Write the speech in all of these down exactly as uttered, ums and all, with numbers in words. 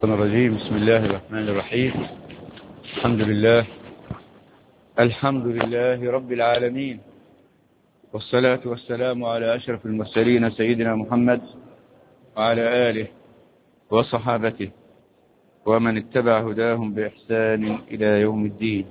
الشيطان الرجيم. بسم الله الرحمن الرحيم. الحمد لله الحمد لله رب العالمين، والصلاة والسلام على أشرف المرسلين سيدنا محمد وعلى آله وصحابته ومن اتبع هداهم بإحسان إلى يوم الدين.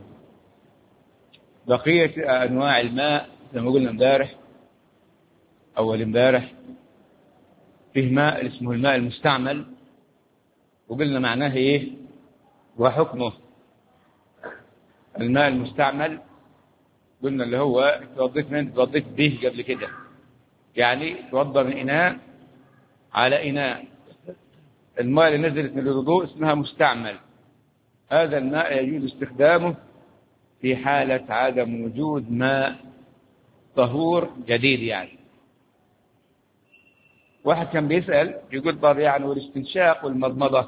بقية أنواع الماء زي ما قلنا امبارح أول امبارح فيه ماء اسمه الماء المستعمل، وقلنا معناه إيه وحكمه. الماء المستعمل قلنا اللي هو توضيت من توضيت به قبل كده، يعني توضى من إناء على إناء. الماء اللي نزلت من الوضوء اسمها مستعمل. هذا الماء يجوز استخدامه في حالة عدم وجود ماء طهور جديد. يعني واحد كان بيسأل يقول طب يعني والاستنشاق والمضمضة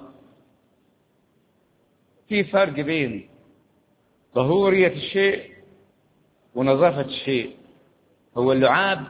في فرق بين طهورية الشيء ونظافة الشيء؟ هو اللعاب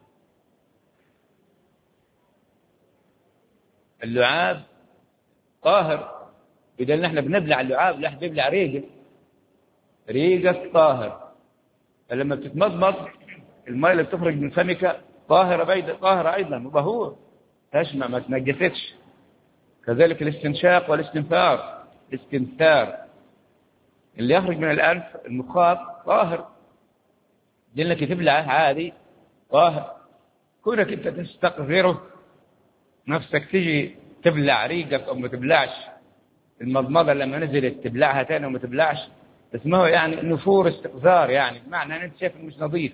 اللعاب طاهر، بدل نحن بنبلع اللعاب، لا بنبلع ريقه ريقك طاهر. فلما بتتمضمض الماء اللي بتخرج من فمك طاهرة بيضة طاهرة أيضا وطهور تشمع ما تنجفتش. كذلك الاستنشاق والاستنثار الاستنثار اللي يخرج من الأنف المخاط طاهر، لأنك تبلع عادي طاهر. كونك أنت تستقذره نفسك تجي تبلع ريقك أو ما تبلعش المضمضة لما نزلت تبلعها تاني وما تبلعش، اسمه يعني نفور استقذار، يعني بمعنى أن أنت شايف مش نظيف.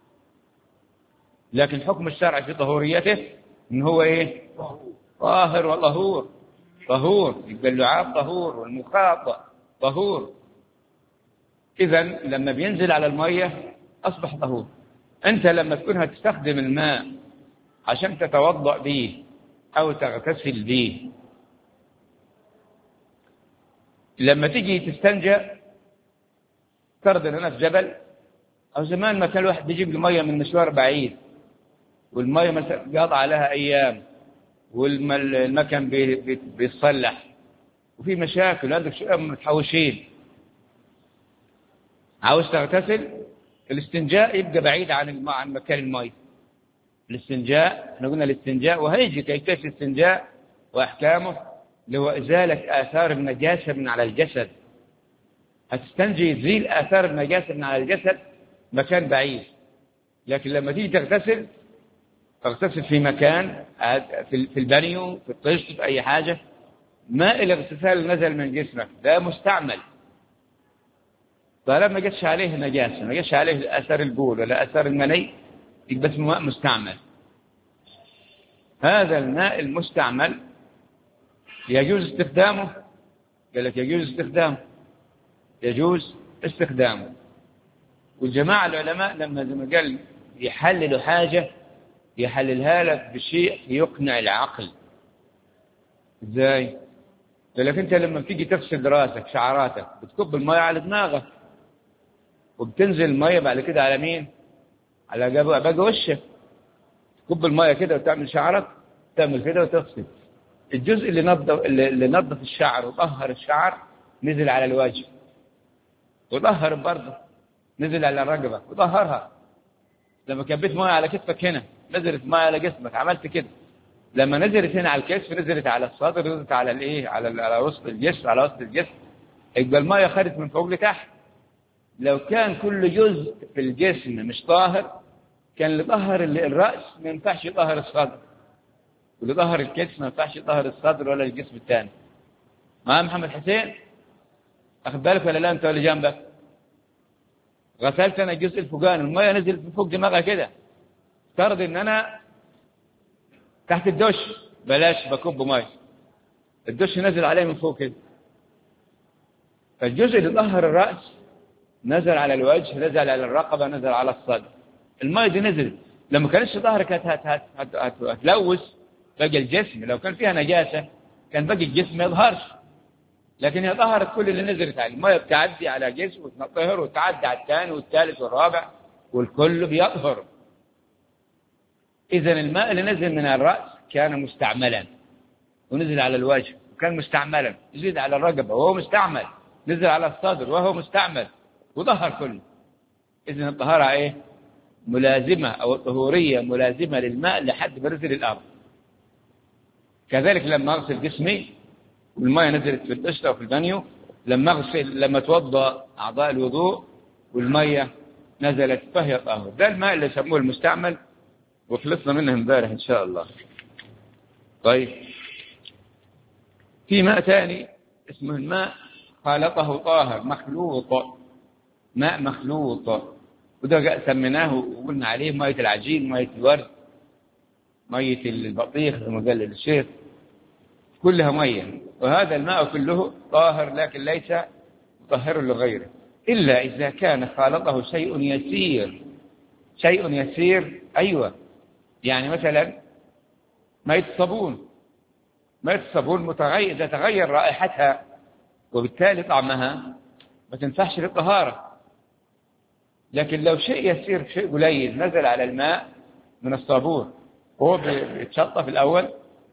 لكن حكم الشرع في طهوريته إن هو إيه طاهر وطهور طهور. يبقى اللعاب طهور والمخاط طهور. إذا لما بينزل على المية أصبح طهور. أنت لما تكون هتستخدم الماء عشان تتوضأ به أو تغتسل به، لما تيجي تستنجى فرض أن أنا في جبل أو زمان ما كان الواحد بيجيب المية من مشوار بعيد والمية مثلا قاطع عليها أيام والمكان بيتصلح وفي مشاكل عندك شوية متحوشين، عاوز تغتسل، الاستنجاء يبقى بعيد عن الماء عن مكان الماء. الاستنجاء احنا قلنا الاستنجاء وهيجي كيفية الاستنجاء واحكامه اللي هو ازالة اثار النجاسة من على الجسد. هتستنجي تزيل اثار النجاسة من على الجسد مكان بعيد، لكن لما تيجي تغتسل تغتسل في مكان في البانيو في الطشت في اي حاجة، ماء الاغتسال نزل من جسمك ده مستعمل طالما ما جتش عليه نجاسة، ما جتش عليه اثار البول ولا اثار المني، يبقى اسمه ماء مستعمل. هذا الماء المستعمل يجوز استخدامه، قال لك يجوز استخدامه يجوز استخدامه والجماعة العلماء لما زي ما قال يحللوا حاجة يحللها لك بشيء يقنع العقل. ازاي؟ قال لك انت لما بتيجي تغسل راسك شعراتك بتكب الماء على دماغك وبتنزل الماء بعد كده على مين؟ على باقي وشك. تكب الماء كده وتعمل شعرك تعمل كده وتغسل. الجزء اللي نظف اللي نظف الشعر وطهر الشعر نزل على الوجه، وطهر برضه نزل على الرقبة وطهرها. لما كبيت ماء على كتفك هنا نزلت ماء على جسمك عملت كده. لما نزلت هنا على الكتف نزلت على الصدر نزلت على الايه على على وسط الجسم على وسط الجسم، يبقى الماء خدت من فوق لتحت. لو كان كل جزء في الجسم مش طاهر كان اللي طهر الرأس ما ينفعش يطهر الصدر، واللي طهر الكتف ما ينفعش يطهر الصدر ولا الجسم الثاني. ما محمد حسين أخذ بالك ولا لا أنت ولا جنبك؟ غسلت أنا الجزء الفوقاني المية نزلت من فوق دماغها كده، افترض إن أنا تحت الدش بلاش بكب مية الدش نزل عليه من فوق كده، فالجزء اللي طهر الرأس نزل على الوجه نزل على الرقبة نزل على الصدر. المية دي نزلت لما كانتش ظهرك هتلوث باقي الجسم. لو كان فيها نجاسة كان باقي الجسم ما يظهرش، لكن هي ظهرت كل اللي نزلت عليه. المية بتعدي على جسم وتطهر وتعدي على الثاني والثالث والرابع والكل بيطهر. إذن الماء اللي نزل من الرأس كان مستعملا ونزل على الوجه كان مستعملا يزيد على الرقبة وهو مستعمل، نزل على الصدر وهو مستعمل وظهر كله. إذن الطهارة إيه؟ ملازمة أو الطهورية ملازمة للماء لحد ما نزل الأرض. كذلك لما أغسل جسمي والماء نزلت في القشرة وفي البانيو، لما أغسل لما توضأ أعضاء الوضوء والمية نزلت فهي طاهر. ده الماء اللي يسموه المستعمل وخلصنا منه امبارح إن شاء الله. طيب في ماء ثاني اسمه الماء خالطه طاهر مخلوط، ماء مخلوط، وده سميناه وقلنا عليه مية العجين، مية الورد، مية البطيخ زي ما قال الشيخ، كلها مية. وهذا الماء كله طاهر لكن ليس مطهر لغيره، إلا إذا كان خالطه شيء يسير. شيء يسير أيوة، يعني مثلا مية الصابون، مية الصابون متغير تتغير رائحتها وبالتالي طعمها ما تنفعش للطهارة. لكن لو شيء يسير، شيء قليل نزل على الماء من الصابون وهو بيتشطف الأول،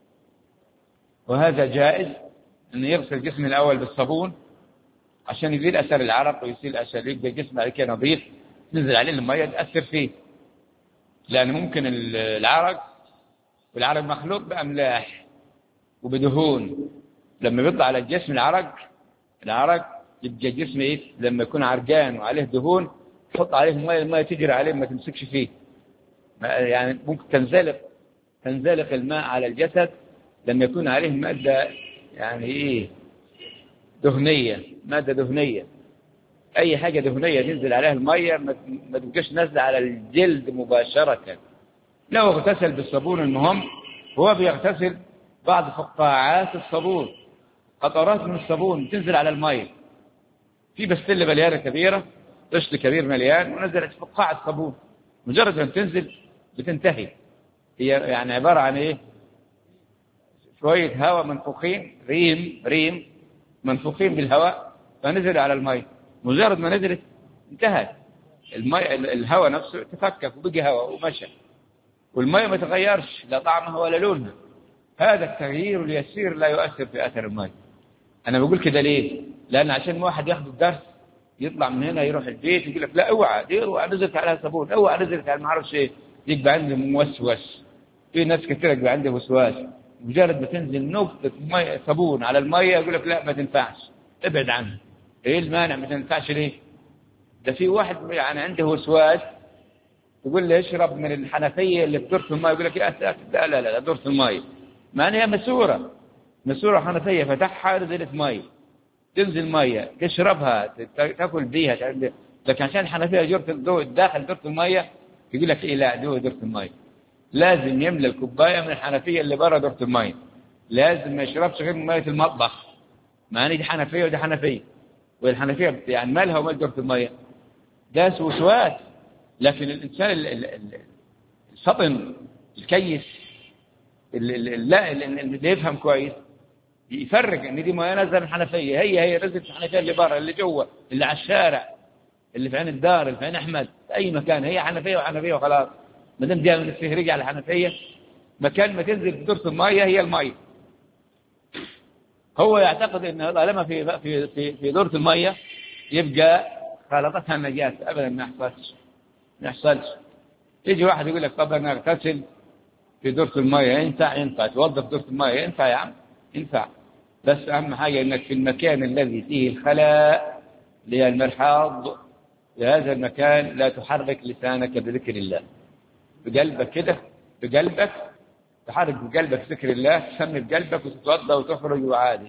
وهذا جائز أن يغسل جسمه الأول بالصابون عشان يزيل أثر العرق ويزيل أثر، يبقى جسمه عليه كده نظيف، نزل عليه المية تأثر فيه، لأن ممكن العرق والعرق مخلوط بأملاح وبدهون، لما بيطلع على الجسم العرق العرق يبقى جسمه إيه؟ لما يكون عرقان وعليه دهون تحط عليه المية، المية تجري عليه ما تمسكش فيه، يعني ممكن تنزلق تنزلق الماء على الجسد لما يكون عليه مادة يعني إيه دهنية، مادة دهنية، أي حاجة دهنية تنزل عليها المية ما تبقاش نازلة على الجلد مباشرة. لو اغتسل بالصابون المهم هو بيغتسل بعض فقاعات الصابون، قطرات من الصابون تنزل على المية، في بستلة مليانة كبيرة، طشت كبير مليان ونزلت فقاعة صابون، مجرد أن تنزل بتنتهي. هي يعني عبارة عن إيه؟ شوية هواء منفوخين، ريم ريم منفوخين بالهواء فنزل على المية، مجرد ما نزلت انتهت المية، الهواء نفسه تفكك وبقي هواء ومشى، والمية ما تغيرش لا طعمها ولا لونها. هذا التغيير اليسير لا يؤثر في أثر المية. أنا بقول كده ليه؟ لأن عشان واحد ياخد الدرس يطلع من هنا يروح البيت يقول لك لا اوعى دي اوعى نزلت عليها صابون، اوعى نزلت على ما اعرفش ايه، يبقى عنده موسوس. في ناس كثير يبقى عنده وسواس، مجرد ما تنزل نقطة مية صابون على المية يقول لك لا ما تنفعش، ابعد عنها. ايه المانع ما تنفعش ليه؟ ده في واحد يعني عنده وسواس تقول له اشرب من الحنفية اللي بدورة المية يقول لك يا ساتر لا لا لا دورة المية، ما هي مسورة مسورة حنفية فتحها نزلت مية، تنزل مية تشربها تاكل بيها، لكن عشان الحنفية جرة داخل دورة المية يقول لك إيه لا دوه دورة المية، لازم يملى الكوباية من الحنفية اللي برا دورة المية، لازم ما يشربش غير من مية المطبخ، ما دي حنفية ودي حنفية، والحنفية يعني مالها ومال دورة المية، ده وسواس. لكن الإنسان الفطن الكيس اللي, اللي يفهم كويس يفرق ان دي ما نزل الحنفيه، هي هي نزلت الحنفيه اللي برا اللي جوا اللي على الشارع اللي في عين الدار اللي في عين احمد في اي مكان، هي حنفيه وحنفيه وخلاص، ما دام جايه من السهريه على الحنفيه مكان ما تنزل في دورة الميه هي الميه. هو يعتقد ان طالما في في في, في دورة الميه يبقى خلطتها النجاسه، ابدا ما يحصلش ما يحصلش. يجي واحد يقول لك طب انا اغتسل في دورة الميه، ينفع ينفع توظف دورة الميه، ينفع يا عم ينفع، بس أهم حاجة إنك في المكان الذي فيه الخلاء اللي المرحاض، في هذا المكان لا تحرك لسانك بذكر الله، بقلبك كده بقلبك تحرك بقلبك ذكر الله، تسمي بقلبك وتتوضا وتخرج وعادي.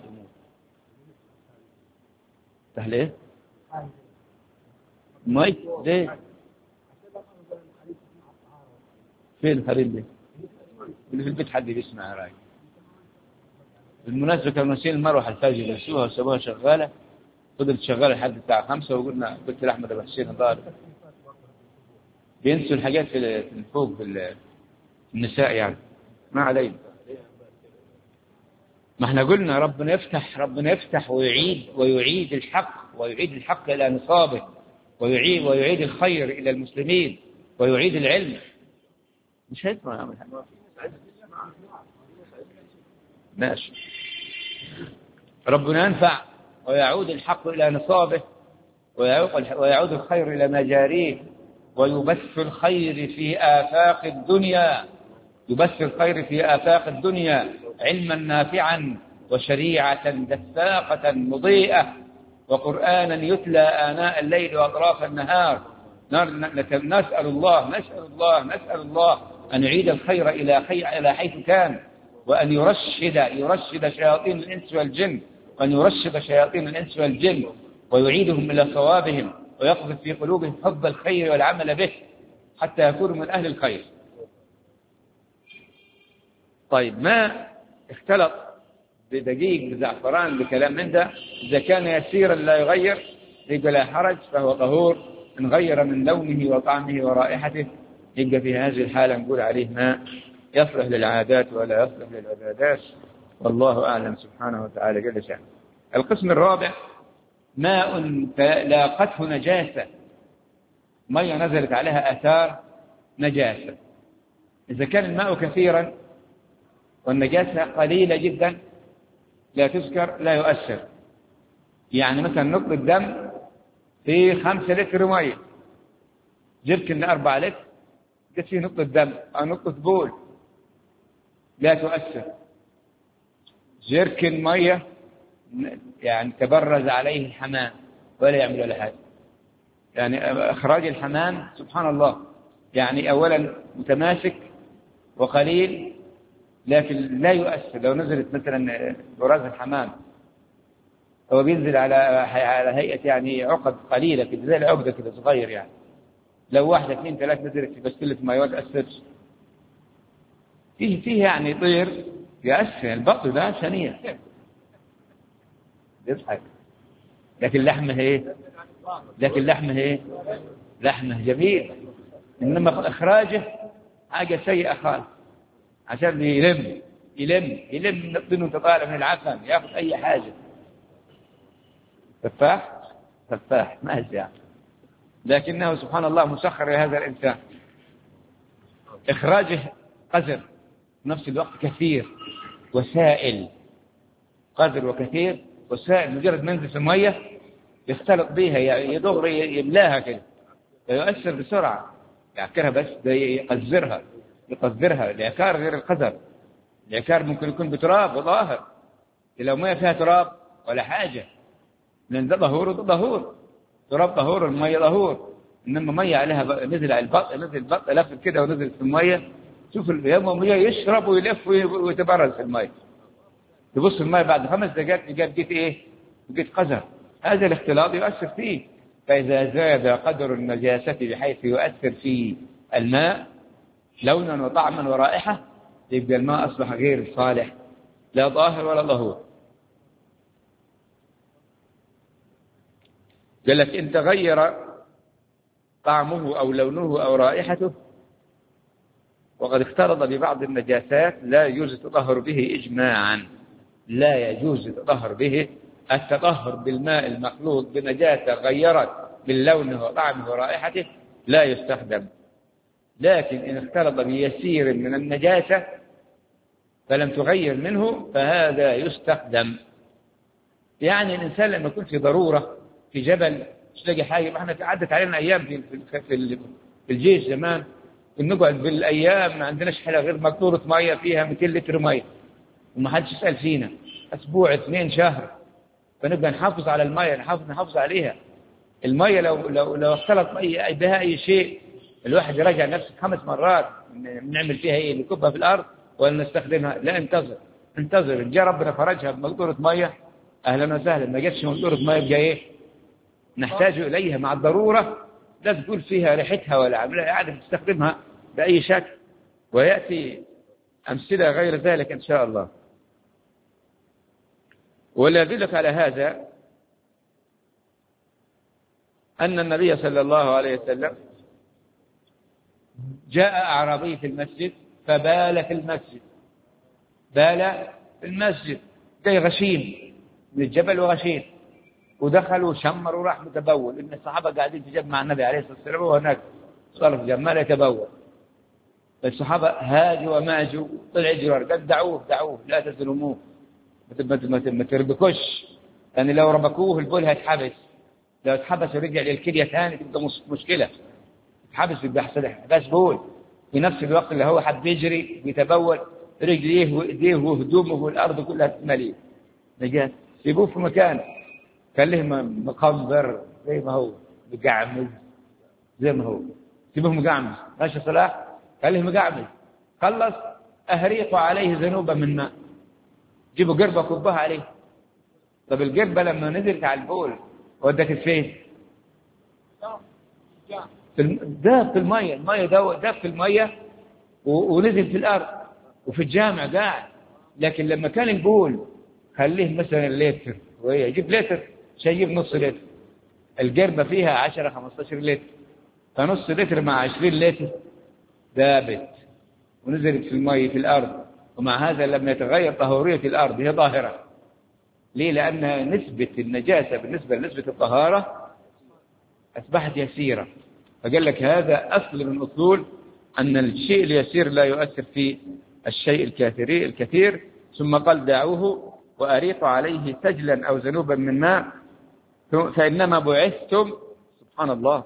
سهل إيه؟ ماي ليه؟ فين الحريم دي؟ اللي في البيت حد بيسمع راي. بالمناسبة كانوا ناسين المروحة الفجر نسوها وسابوها شغالة، فضلت شغالة لحد الساعة خمسة، وقلنا قلت لأحمد أبو حسين ضارب بينسوا الحاجات في فوق في النساء يعني، ما علينا. ما احنا قلنا ربنا يفتح ربنا يفتح ويعيد ويعيد الحق ويعيد الحق إلى نصابه، ويعيد ويعيد الخير إلى المسلمين ويعيد العلم. مش هيسمع يعمل حاجة ماشي. ربنا ينفع ويعود الحق إلى نصابه، ويعود الخير إلى مجاريه، ويبث الخير في آفاق الدنيا، يبث الخير في آفاق الدنيا علما نافعا وشريعة دفاقة مضيئة وقرآنا يتلى آناء الليل وأطراف النهار. نسأل الله نسأل الله نسأل الله أن يعيد الخير إلى إلى حيث كان، وأن يرشد يرشد شياطين الإنس والجن، وأن يرشد شياطين الإنس والجن ويعيدهم إلى صوابهم، ويقذف في قلوبهم حب الخير والعمل به حتى يكونوا من أهل الخير. طيب، ما اختلط بدقيق بزعفران بكلام من ده، إذا كان يسيرا لا يغير يبقى لا حرج، فهو طهور. إن غير من لونه وطعمه ورائحته يبقى في هذه الحالة نقول عليه ما يصلح للعادات ولا يصلح للعبادات. والله أعلم سبحانه وتعالى جل شأنه. القسم الرابع ماء لاقته نجاسة، مية نزلت عليها آثار نجاسة. إذا كان الماء كثيرا والنجاسة قليلة جدا لا تذكر لا يؤثر. يعني مثلا نقطة دم في خمسة لتر مية، جركن أربعة لتر قد فيه نقطة دم أو نقطة بول لا تؤثر. جركن مية يعني تبرز عليه الحمام ولا يعمل ولا حاجة. يعني إخراج الحمام سبحان الله، يعني أولا متماسك وقليل لكن لا يؤثر. لو نزلت مثلا براز الحمام هو بينزل على على هيئة يعني عقد قليلة كده، زي العقدة كده صغير. يعني لو واحدة اثنين ثلاث نزلت في بسلة ما يؤثرش فيه فيه يعني طير يؤثر. البط ده ثانية يضحك، لكن لحمه ايه؟ لكن لحمه ايه؟ لحمه جميل. انما اخراجه حاجة سيئة خالص، عشان يلم يلم يلم نطينه تطالع من العفن ياخذ اي حاجة. تفاح تفاح ما يعني، لكنه سبحان الله مسخر لهذا الإنسان. إخراجه قذر في نفس الوقت كثير وسائل، قذر وكثير وسائل. مجرد ما ينزل في المية يختلط بها يدغر يملاها كده ويؤثر بسرعة، يعكرها بس يقذرها يقذرها. العكار غير القذر، العكار ممكن يكون بتراب وظاهر، لو ما فيها تراب ولا حاجة، لأن ده ظهور وده ظهور. تراب ظهور المية ظهور، إنما مية عليها نزل على البط نزل البط لف كده ونزل في المية. شوف يوم مية يشرب ويلف ويتبرز في المية، تبص المية بعد خمس دقائق تلقى بقيت إيه؟ بقيت قذر. هذا الاختلاط يؤثر فيه. فإذا زاد قدر النجاسة بحيث يؤثر في الماء لونا وطعما ورائحة يبقى الماء أصبح غير صالح، لا ظاهر ولا ظهور. قال لك إن تغير طعمه أو لونه أو رائحته وقد اختلط ببعض النجاسات لا يجوز التطهر به إجماعا، لا يجوز التطهر به. التطهر بالماء المخلوط بنجاسة غيرت من لونه وطعمه ورائحته لا يستخدم. لكن إن اختلط بيسير من النجاسة فلم تغير منه فهذا يستخدم. يعني الإنسان لما يكون في ضرورة في جبل مش لاقي حاجة، احنا عدت علينا أيام في في في الجيش زمان نقعد بالأيام ما عندناش حاجة غير مقطورة مية فيها مئتين لتر مية وما حدش يسأل فينا، أسبوع اثنين شهر، فنبقى نحافظ على المية نحافظ نحافظ عليها. المية لو لو لو اختلط بها أي شيء الواحد يراجع نفسه خمس مرات نعمل فيها إيه، نكبها في الأرض ولا نستخدمها. لا، انتظر انتظر جاء ربنا فرجها بمقطورة مية أهلا وسهلا، ما جاتش مقطورة مية بقى إيه نحتاج إليها مع الضرورة، لا تقول فيها ريحتها ولا عملها، يعني تستخدمها بأي شكل. ويأتي أمثلة غير ذلك إن شاء الله. ولا يدلك على هذا أن النبي صلى الله عليه وسلم جاء أعرابي في المسجد فبال في المسجد، بال في المسجد جاي غشيم من الجبل وغشيم، ودخل وشمر وراح متبول. إن الصحابة قاعدين في جنب مع النبي عليه الصلاة والسلام وهناك صار في جمال يتبول. الصحابة هاجوا وماجوا طلع جرار قال دعوه دعوه لا تظلموه، ما تربكوش، لأن لو ربكوه البول هيتحبس، لو اتحبس ورجع للكلية ثاني تبقى مشكلة. اتحبس يبقى حبس بول، في نفس الوقت اللي هو حب يجري بيتبول رجليه وإيديه وهدومه والأرض كلها تمليه، نجاة سيبوه في مكان خليه مقنبر زي ما هو مقعمز زي ما هو، سيبوه مقعمز ماشي صلاح، خليه مقعمز. خلص أهريقوا عليه ذنوبا من ماء، جيبوا قربة كبها عليه. طب القربة لما نزلت على البول ودت فين؟ داب في المية، المية داب في المية ونزل في الأرض وفي الجامع قاعد. لكن لما كان البول خليه مثلا لتر، وهي يجيب لتر شيب نص لتر، القربة فيها عشرة خمستاشر لتر، فنص لتر مع عشرين لتر دابت ونزلت في المية في الأرض. ومع هذا لم يتغير طهورية الأرض، هي ظاهرة. ليه؟ لأن نسبة النجاسة بالنسبة لنسبة الطهارة أصبحت يسيرة. فقال لك هذا أصل من أصول أن الشيء اليسير لا يؤثر في الشيء الكثير الكثير. ثم قال دعوه وأريقوا عليه سجلا أو ذنوبا من ماء فإنما بعثتم سبحان الله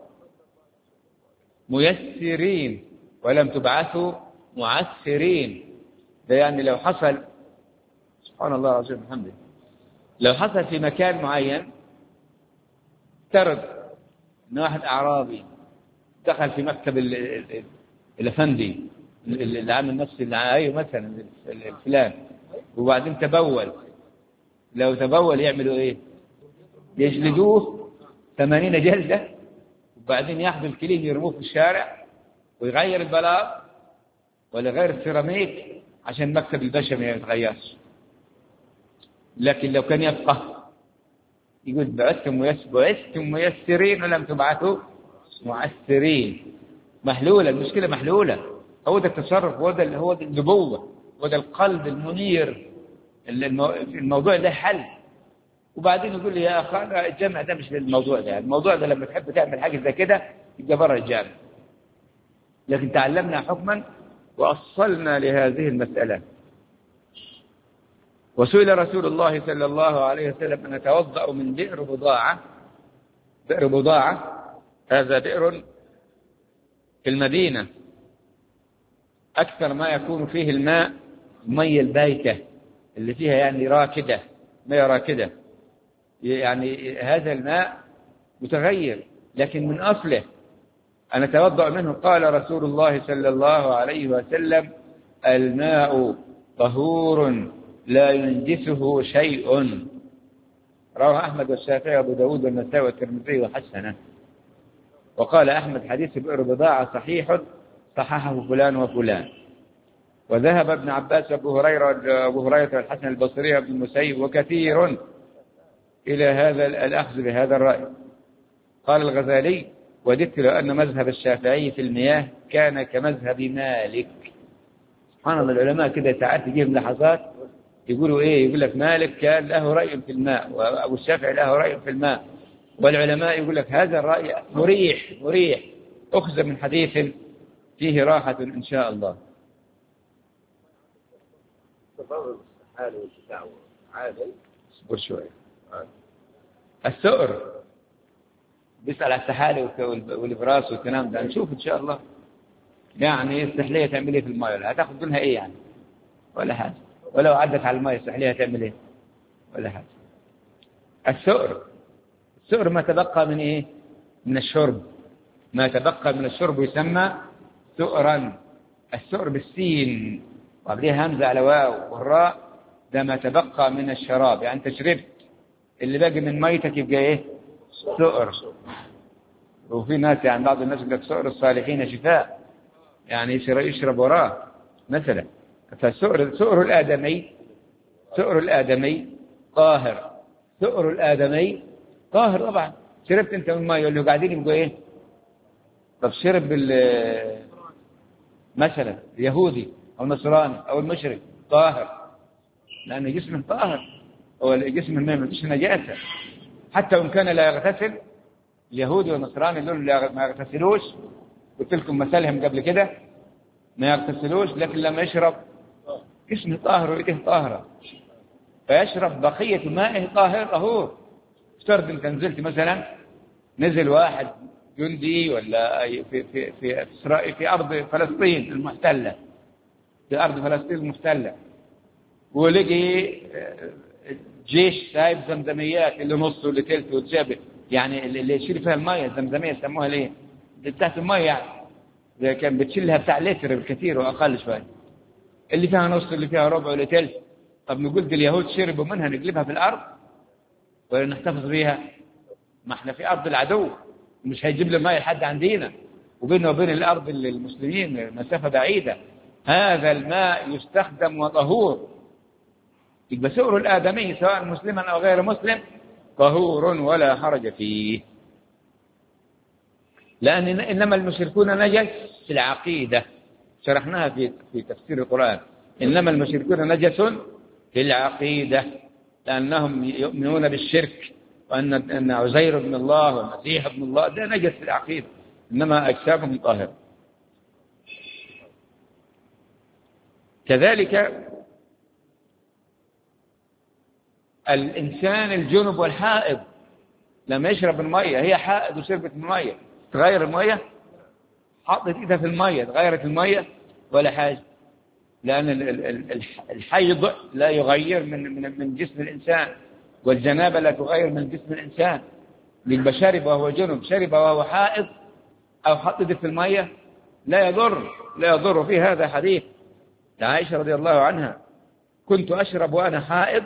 ميسرين ولم تبعثوا معسرين. ده يعني لو حصل سبحان الله العظيم الحمد، لو حصل في مكان معين افترض ان واحد اعرابي دخل في مكتب الافندي اللي عامل نفس اللي ايوه مثلا الفلان وبعدين تبول، لو تبول يعملوا ايه؟ يجلدوه ثمانين جلدة وبعدين ياخذوا الكلين يرموه في الشارع ويغير البلاط ولا غير السيراميك عشان مكتب البشا ما يتغيرش. لكن لو كان يبقى يقول بعثتم ميسر بعثتم ميسرين ولم تبعثوا معسرين. محلولة المشكلة، محلولة. هو ده التصرف، هو ده هو ده النبوة، هو ده القلب المنير. الموضوع ده حل. وبعدين يقول لي يا أخي الجامع ده مش للموضوع ده، الموضوع ده لما تحب تعمل حاجة زي كده يبقى برا الجامع. لكن تعلمنا حكما وأصلنا لهذه المسألة. وسئل رسول الله صلى الله عليه وسلم أن يتوضأ من بئر بضاعة. بئر بضاعة هذا بئر في المدينة أكثر ما يكون فيه الماء المية البايتة اللي فيها يعني راكدة، مياه راكدة، يعني هذا الماء متغير لكن من أصله أنا أتوضأ منه. قال رسول الله صلى الله عليه وسلم الماء طهور لا ينجسه شيء. رواه أحمد والشافعي وأبو داود والنسائي والترمذي وحسنه. وقال أحمد حديث بئر بضاعة صحيح صححه فلان وفلان. وذهب ابن عباس وابو هريرة وابو هريرة والحسن البصري وابن المسيب وكثير إلى هذا الأخذ بهذا الرأي. قال الغزالي وددت لو أن مذهب الشافعي في المياه كان كمذهب مالك. سبحان الله، العلماء كده ساعات يجيهم لحظات يقولوا إيه، يقول لك مالك كان له رأي في الماء وأبو الشافعي له رأي في الماء، والعلماء يقول لك هذا الرأي مريح مريح أخذ من حديث فيه راحة إن شاء الله. اصبر شوية. السؤر بيسأل على السحالي والإبراس والكلام ده، نشوف إن شاء الله. يعني السحلية تعمل إيه في الماء؟ هتاخد منها إيه يعني؟ ولا حاجة. ولو عدت على الماء السحلية تعمل إيه؟ ولا حاجة. السؤر السؤر ما تبقى من إيه؟ من الشرب. ما تبقى من الشرب يسمى سؤرا. السؤر بالسين وقبلها همزة على واو والراء، ده ما تبقى من الشراب. يعني أنت شربت اللي باقي من ميتك يبقى إيه؟ سؤر. وفي ناس يعني بعض الناس يقول لك سؤر الصالحين شفاء، يعني يشرب وراه مثلا. فالسؤر سؤر الآدمي سؤر الآدمي طاهر. سؤر الآدمي طاهر طبعا. شربت أنت من ماء اللي قاعدين يبقوا إيه؟ طب شرب مثلا اليهودي أو النصراني أو المشرك طاهر، لأن جسمه طاهر، هو جسمه ما فيش نجاسة. حتى وإن كان لا يغتسل، اليهودي والنصراني دول ما يغتسلوش، قلت لكم مثالهم قبل كده، ما يغتسلوش، لكن لما يشرب جسمه طاهر وإيديه طاهرة. فيشرب بقية مائه طاهر طهور. افترض انت نزلت مثلا، نزل واحد جندي ولا في في في في, إسرائيل في أرض فلسطين المحتلة، في أرض فلسطين المحتلة، ولقي جيش سايب زمزميات اللي نص واللي تلت والجبل، يعني اللي يشيل فيها المية الزمزمية يسموها ليه؟ بتاعت المية يعني، زي كان بتشيلها بتاع لتر بالكثير وأقل شوية، اللي فيها نص اللي فيها ربع واللي تلت. طب نقول دي اليهود شربوا منها نقلبها في الأرض ولا نحتفظ بيها؟ ما احنا في أرض العدو، مش هيجيب لي المية لحد عندنا، وبيننا وبين الأرض المسلمين مسافة بعيدة. هذا الماء يستخدم وطهور، يبقى سؤر الآدمي سواء مسلما أو غير مسلم طهور ولا حرج فيه. لأن إنما المشركون نجس في العقيدة، شرحناها في في تفسير القرآن. إنما المشركون نجس في العقيدة لأنهم يؤمنون بالشرك وأن أن عزير ابن الله والمسيح ابن الله، ده نجس في العقيدة، إنما أجسامهم طاهرة. كذلك الإنسان الجنب والحائض لما يشرب المية، هي حائض وشربت المية، تغير المية؟ حطت إيدها في المية تغيرت المية ولا حاجة؟ لأن الحيض لا يغير من من من جسم الإنسان، والجنابة لا تغير من جسم الإنسان. يبقى شرب وهو جنب، شرب وهو حائض، أو حط إيده في المية لا يضر، لا يضر. في هذا حديث عائشة رضي الله عنها: كنت أشرب وأنا حائض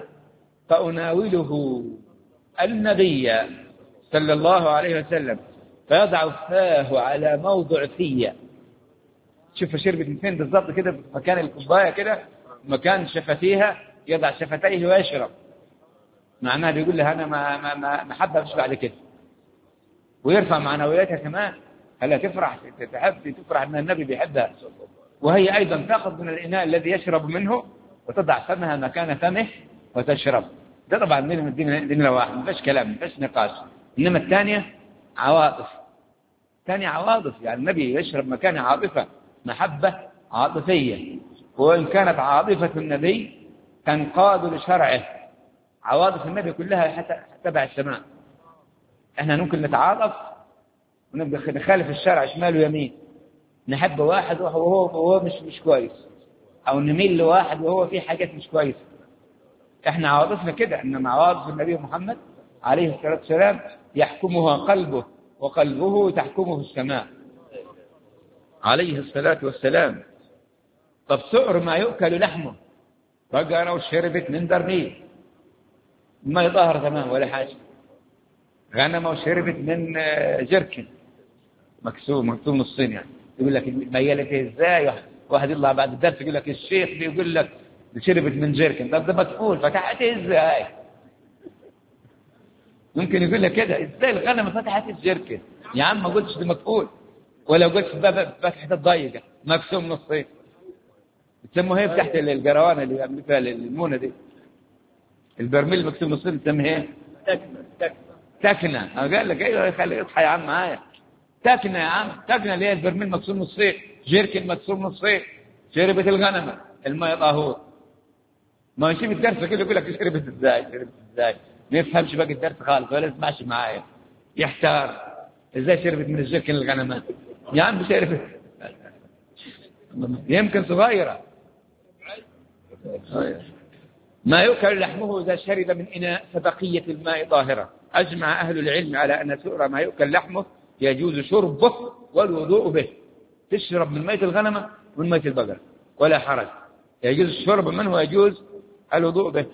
فأناوله النبي صلى الله عليه وسلم فيضع فاه على موضع فيا. شوف شربت من فين بالضبط كده، في مكان الكوباية كده، مكان شفتيها، يضع شفتيه ويشرب. معناها بيقول لها أنا ما ما ما ما حابة أشرب بعد كده، ويرفع معنوياتها كمان. هلا تفرح تحب تفرح أن النبي بيحبها، وهي أيضا تأخذ من الإناء الذي يشرب منه وتضع فمها مكان فمه وتشرب. ده طبعا من الدين دين واحد، ما فيش كلام، ما فيش نقاش. إنما الثانية عواطف، ثانية عواطف، يعني النبي يشرب مكان عاطفة، محبة عاطفية. وإن كانت عاطفة النبي تنقاد لشرعه، عواطف النبي كلها حتى تبع السماء. احنا ممكن نتعاطف ونبقى نخالف الشرع شمال ويمين، نحب واحد وهو وهو مش مش كويس، او نميل لواحد وهو في حاجات مش كويسه. احنا عواطفنا كده، انما عواطف النبي محمد عليه الصلاه والسلام يحكمها قلبه، وقلبه تحكمه السماء عليه الصلاه والسلام. طب سؤر ما يؤكل لحمه، بقرة وشربت من برميل ما يطهر تمام ولا حاجه، غنمه وشربت من جركن مكسوم مكسوم نصين، يعني يقول لك ميلت ازاي؟ واحد يطلع بعد الدرس يقول لك الشيخ بيقول لك شربت من جركن. طب ده مكفول، فتحت ازاي؟ ممكن يقول لك كده، ازاي الغنم فتحت الجركن؟ يا عم ما قلتش ده مكفول، ولا قلت باب فتحت الضيقه مكسوم نصين. تسموه ايه تحت الجروانه اللي بيعملوا فيها المونه دي؟ البرميل مكسوم نصين تسميه ايه؟ تكنه. تكنه تكنه قال لك ايوه، خلي اصحى يا عم معايا. تكنه يا عم، تكنه اللي هي البرميل مكسوم نصين، جيركن مكسوم نصين، شربت الغنمه الماء طهور. ما يشوف الدرس كده يقول لك شربت ازاي شربت ازاي، ما يفهمش باقي الدرس خالص ولا يسمعش معايا، يحتار ازاي شربت من الجيركن الغنمات. يا عم شربت يمكن صغيره. ما يؤكل لحمه إذا شرب من إناء فبقية الماء طاهرة. أجمع أهل العلم على أن سؤر ما يؤكل لحمه يجوز شربه والوضوء به. تشرب من ميت الغنمة ومن ميت البقرة ولا حرج، يجوز الشرب منه ويجوز الوضوء به.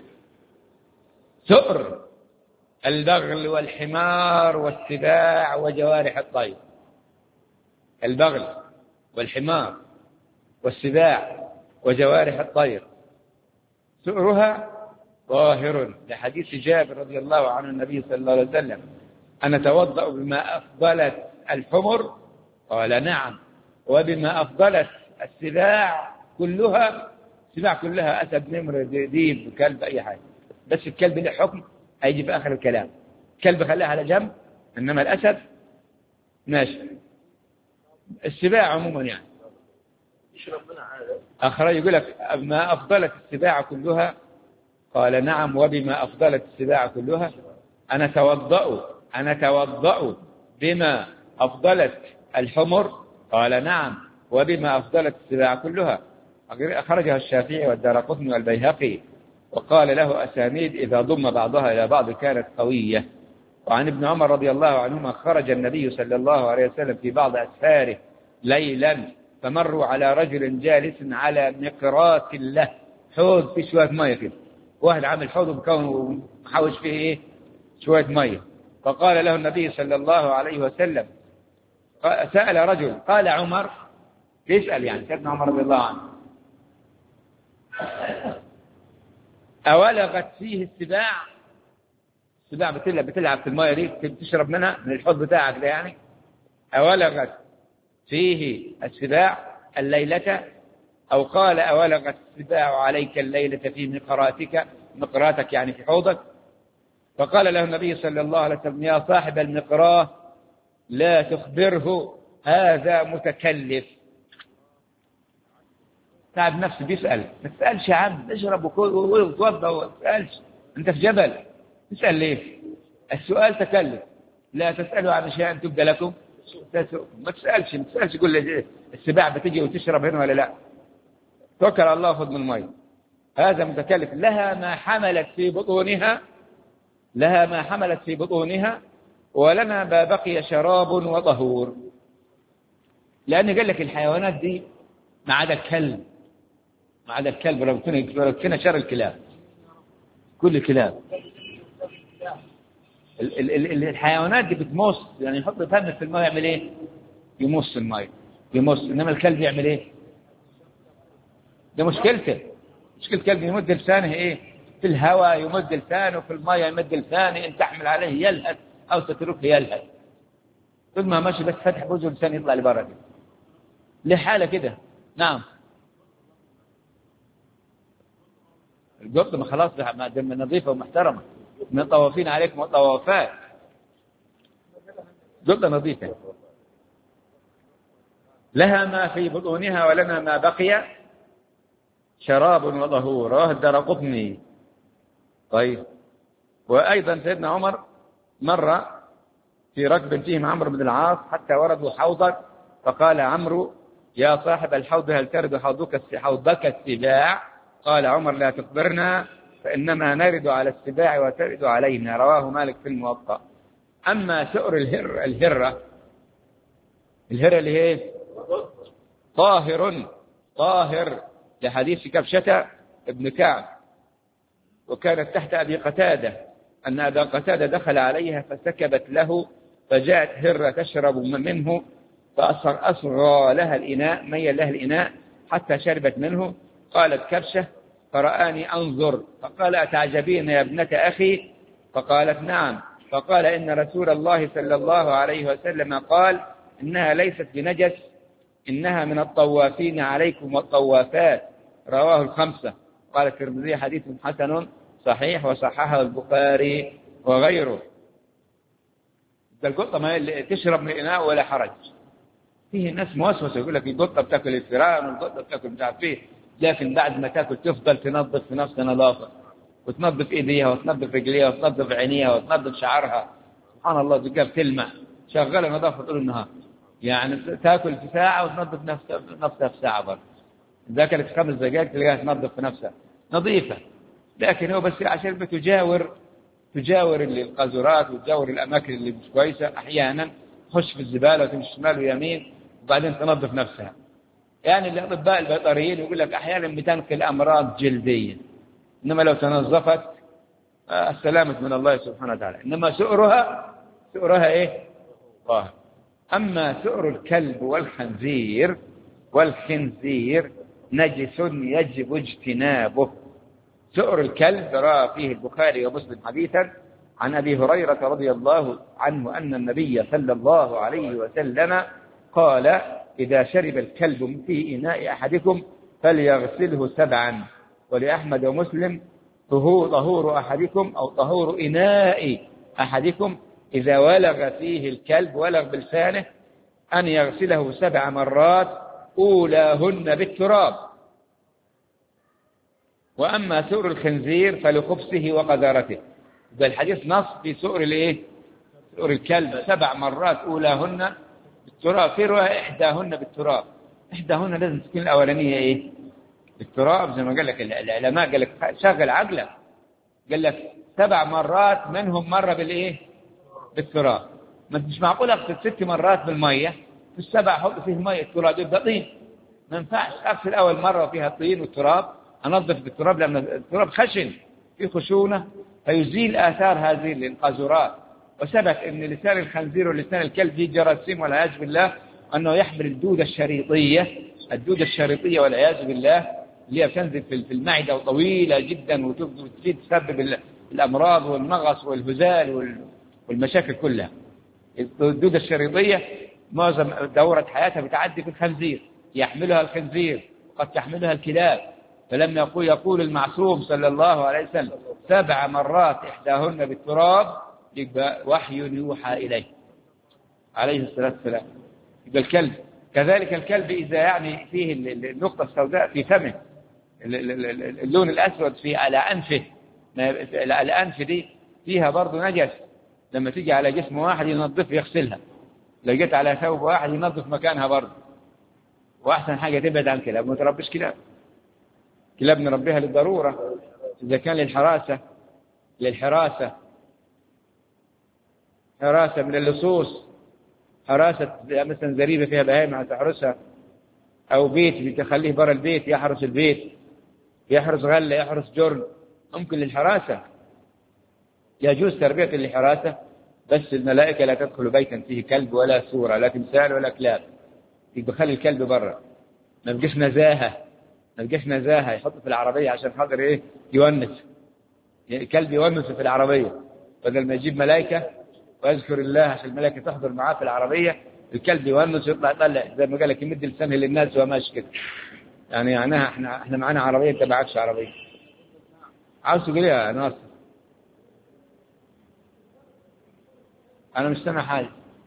سؤر البغل والحمار والسباع وجوارح الطير، البغل والحمار والسباع وجوارح الطير سؤرها طاهر، لحديث جابر رضي الله عنه النبي صلى الله عليه وسلم: أنا أتوضأ بما أفضلت الحمر؟ قال نعم. وبما أفضلت السباع كلها؟ السباع كلها أسد نمر ديب كلب أي حاجة، بس الكلب له حكم هيجي في آخر الكلام. الكلب خلاه على جنب، إنما الأسد ماشي. السباع عموما يعني أخرى يقول لك ما أفضلت السباع كلها قال نعم. وبما أفضلت السباع كلها؟ أنا توضأ أنا توضأ بما أفضلت الحمر؟ قال نعم. وبما أفضلت السباع كلها؟ أخرجها الشافعي والدارقطني والبيهقي، وقال له أسانيد إذا ضم بعضها إلى بعض كانت قوية. وعن ابن عمر رضي الله عنهما خرج النبي صلى الله عليه وسلم في بعض أسفاره ليلا فمروا على رجل جالس على مقراط له، حوض في شوية مية كده، واحد عامل حوض بكون ومحوش فيه إيه شوية مية. فقال له النبي صلى الله عليه وسلم، سأل رجل، قال عمر يسأل يعني سيدنا عمر رضي الله عنه، أولغت فيه السباع؟ السباع بتلعب بتلعب في المية دي بتشرب منها من الحوض بتاعك ده يعني. أولغت فيه السباع الليلة؟ أو قال أولغت السباع عليك الليلة في مقراتك، مقراتك يعني في حوضك؟ فقال له النبي صلى الله عليه وسلم يا صاحب المقراه لا تخبره، هذا متكلف. تعب نفسه بيسأل، ما تسألش يا عم، اشرب وتوضى وما تسألش، أنت في جبل تسأل ليه؟ السؤال تكلف. لا تسألوا عن أشياء تبدأ لكم، ما تسألش ما تسألش قول لي السباع بتجي وتشرب هنا ولا لا، توكل على الله خذ من المي. هذا متكلف. لها ما حملت في بطونها لها ما حملت في بطونها ولنا ما بقي شراب وطهور. لأن قال لك الحيوانات دي ما عدا الكلب، ما عدا الكلب لو كنا شر الكلاب، كل الكلاب ال ال ال الحيوانات دي بتمص، يعني يحط فمه في الماء يعمل ايه؟ يمص الماء يمص. انما الكلب يعمل ايه؟ ده مشكلته. مشكلة الكلب يمد لسانه ايه في الهواء، يمد لسانه في الماء، يمد لسانه، ان تحمل عليه يلهث او تتركه يلهث. طول ما ماشي بس فتح بوزه لسانه يطلع لبره كده لحاله كده. نعم القط ما خلاص دم نظيفه ومحترمه، من طوافين عليكم وطوافات، قطه نظيفه. لها ما في بطونها ولنا ما بقي شراب وطهور، رواه الدارقطني. طيب. وأيضا سيدنا عمر مر في ركب فيهم عمرو بن العاص حتى وردوا حوضا، فقال عمرو يا صاحب الحوض هل ترد حوضك حوضك السباع؟ قال عمر لا تخبرنا فإنما نرد على السباع وترد علينا، رواه مالك في الموطأ. أما سؤر الهر الهرة الهرة اللي هي طاهر طاهر لحديث كبشة ابن كعب، وكانت تحت أبي قتادة أن أبا قتادة دخل عليها فسكبت له، فجاءت هرة تشرب منه فأصغى لها الإناء، ميل لها الإناء حتى شربت منه. قالت كبشة فرآني أنظر فقال أتعجبين يا ابنة أخي؟ فقالت نعم. فقال إن رسول الله صلى الله عليه وسلم قال إنها ليست بنجس، إنها من الطوافين عليكم والطوافات، رواه الخمسة. قال الترمذي حديث حسن صحيح وصححه البخاري وغيره. القطة ما تشرب من الإناء ولا حرج. فيه ناس موسوسة يقول لك القطة بتاكل الفئران والقطة بتاكل مش عارف ايه، لكن بعد ما تاكل تفضل تنظف في نفسها نظافة، وتنظف ايديها وتنظف رجليها وتنظف عينيها وتنظف شعرها. سبحان الله تلقاها بتلمع شغالة نظافة طول النهار، يعني تاكل في ساعة وتنظف نفسها نفسها في ساعة برضه. إذا أكلت خمس دقائق تلاقيها تنظف في نفسها نظيفة، لكن هو بس عشان بتجاور تجاور القاذورات وتجاور الأماكن اللي مش كويسة، أحيانا تخش في الزبالة وتمشي شمال ويمين وبعدين تنظف نفسها. يعني الأطباء البيطريين يقول لك أحيانا بتنقل أمراض جلدية، إنما لو تنظفت السلامة من الله سبحانه وتعالى. إنما سؤرها سؤرها إيه؟ طاهر. أما سؤر الكلب والخنزير والخنزير نجس يجب اجتنابه. سؤر الكلب روى فيه البخاري ومسلم حديثا عن أبي هريرة رضي الله عنه أن النبي صلى الله عليه وسلم قال إذا شرب الكلب في إناء أحدكم فليغسله سبعا. ولأحمد ومسلم طهور أحدكم أو طهور إناء أحدكم إذا ولغ فيه الكلب ولغ بلسانه أن يغسله سبع مرات أولاهن بالتراب وأما سؤر الخنزير فلخبثه وقذارته. ده الحديث نص في سؤر الايه؟ سؤر الكلب سبع مرات، أولاهن بالتراب، في رواية إحداهن بالتراب. إحداهن لازم تكون الأولانية إيه؟ بالتراب، زي ما قال لك العلماء، قال لك شغل عقلك، قال لك سبع مرات منهم مرة بالإيه؟ بالتراب. ما مش معقول أغسل ست مرات بالمية، في السبع حط فيه مية التراب يبقى طين، ما ينفعش. أغسل أول مرة فيها الطين والتراب، أنظف بالتراب لأن التراب خشن في خشونة فيزيل آثار هذه القاذورات. وثبت أن لسان الخنزير ولسان الكلب فيه جراثيم والعياذ بالله، أنه يحمل الدودة الشريطية، الدودة الشريطية والعياذ بالله، اللي هي تنزل في المعدة وطويلة جدا وتفيد تسبب الأمراض والمغص والهزال والمشاكل كلها. الدودة الشريطية معظم دورة حياتها بتعدي في الخنزير، يحملها الخنزير قد تحملها الكلاب. فلما يقول يقول المعصوم صلى الله عليه وسلم سبع مرات إحداهن بالتراب، يبقى وحي يوحى إليه عليه الصلاة والسلام. يبقى الكلب كذلك، الكلب إذا يعني فيه النقطة السوداء في فمه، اللون الأسود في على أنفه، الأنف دي فيها برضو نجس، لما تيجي على جسم واحد ينظف يغسلها، لو جيت على ثوب واحد ينظف مكانها برضو. وأحسن حاجة تبعد عن كلاب، ما تربيش كلاب. كلاب نربيها للضرورة، إذا كان للحراسة للحراسة حراسة من اللصوص، حراسة مثلا زريبة فيها بهائم تحرسها، أو بيت بتخليه برا البيت يحرس البيت، يحرس غلة، يحرس جرن، ممكن للحراسة يجوز تربية للحراسة. بس الملائكة لا تدخل بيتا فيه كلب ولا سورة، لا تمثال ولا كلاب، يبقى خلي الكلب برا. ما بقاش نزاهة، ما بقاش نزاهة يحطه في العربية عشان خاطر إيه؟ يونس، الكلب يونس في العربية، بدل ما يجيب ملائكة ويذكر الله عشان الملائكة تحضر معاه في العربية، الكلب يونس يطلع يطلع زي ما قال لك يمد لسانه للناس وماشي كده. يعني معناها احنا احنا معانا عربية، انت معكش عربية. عاوز تقول ايه يا ناصر؟ انا مش سامع حاجة.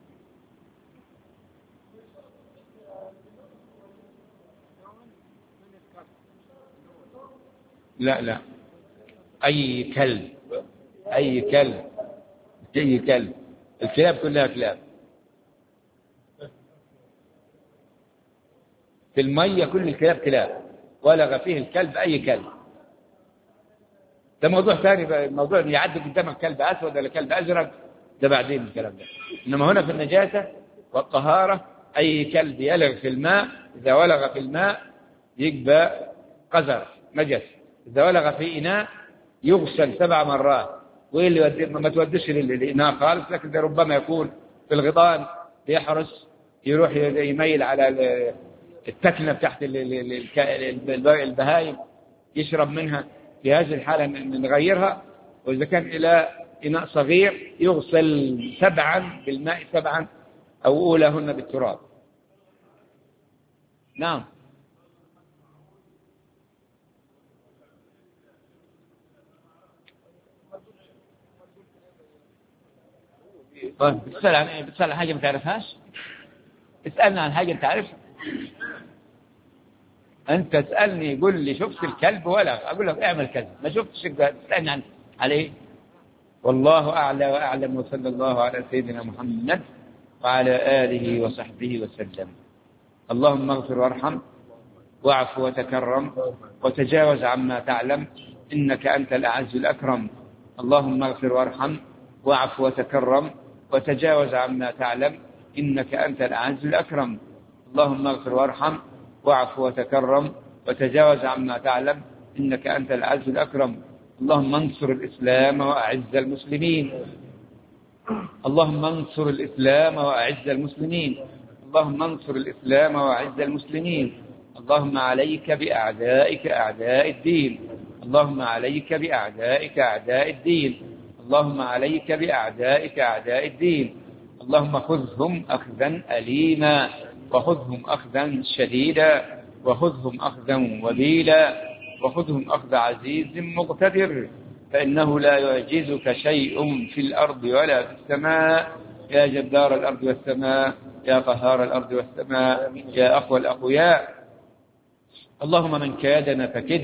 لا لا، اي كلب، اي كلب، اي كلب، الكلاب كلها كلاب. في المية كل الكلاب كلاب، ولغ فيه الكلب أي كلب. ده موضوع ثاني، موضوع يعدي قدامك كلب أسود ولا كلب أزرق، ده بعدين الكلام ده. إنما هنا في النجاسة والطهارة أي كلب يلغ في الماء، إذا ولغ في الماء يبقى قذر نجس. إذا ولغ في إناء يغسل سبع مرات، وإيه اللي يودي ما تودش للإناء خالص، لكن ده ربما يكون في الغضان يحرس، يروح يميل على التكنة تحت البهايم يشرب منها، في هذه الحالة نغيرها. وإذا كان إلى إناء صغير يغسل سبعا بالماء سبعا، أو أولاهن بالتراب. نعم. طيب بتسأل عن إيه؟ بتسأل عن حاجة ما تعرفهاش؟ اسألنا عن حاجة أنت عارفها. أنت تسألني قل لي شفت الكلب ولا أقول لك اعمل كذا، ما شفتش تسألني عن عليه. والله أعلى وأعلم، وصلى الله على سيدنا محمد وعلى آله وصحبه وسلم. اللهم اغفر وارحم واعف وتكرم وتجاوز عما تعلم، إنك أنت الأعز الأكرم. اللهم اغفر وارحم واعف وتكرم وتجاوز عما تعلم، إنك أنت الأعز الأكرم. اللهم اغفر وارحم واعف وتكرم وتجاوز عما تعلم، إنك أنت الأعز الأكرم. اللهم انصر الإسلام وأعز المسلمين. اللهم انصر الإسلام وأعز المسلمين. اللهم انصر الإسلام وأعز المسلمين. اللهم عليك بأعدائك أعداء الدين. اللهم عليك بأعدائك أعداء الدين. اللهم عليك بأعدائك أعداء الدين. اللهم خذهم أخذا أليما، وخذهم أخذا شديدا، وخذهم أخذا وبيلا، وخذهم أخذ عزيز مقتدر، فإنه لا يعجزك شيء في الأرض ولا في السماء، يا جبار الأرض والسماء، يا قهار الأرض والسماء، يا أقوى الأقوياء. اللهم من كادنا فكده،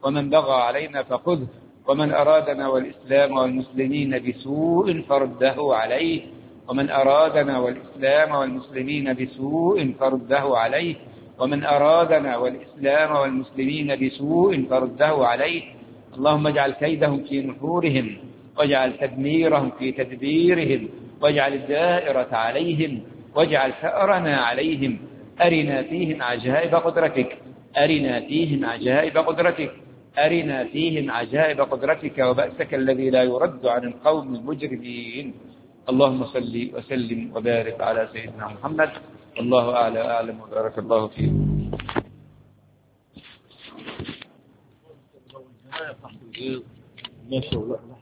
ومن بغى علينا فخذه، ومن أرادنا والإسلام والمسلمين بسوء فرده عليه، ومن أرادنا والإسلام والمسلمين بسوء فرده عليه، ومن أرادنا والإسلام والمسلمين بسوء فرده عليه. اللهم اجعل كيدهم في نحورهم، واجعل تدميرهم في تدبيرهم، واجعل الدائرة عليهم، واجعل ثأرنا عليهم. أرنا فيهم عجائب قدرتك، أرنا فيهم عجائب قدرتك، أرنا فيهم عجائب قدرتك وبأسك الذي لا يرد عن القوم المجرمين. اللهم صل وسلم وبارك على سيدنا محمد. الله أعلى أعلم وبارك الله فيه. ما شاء الله.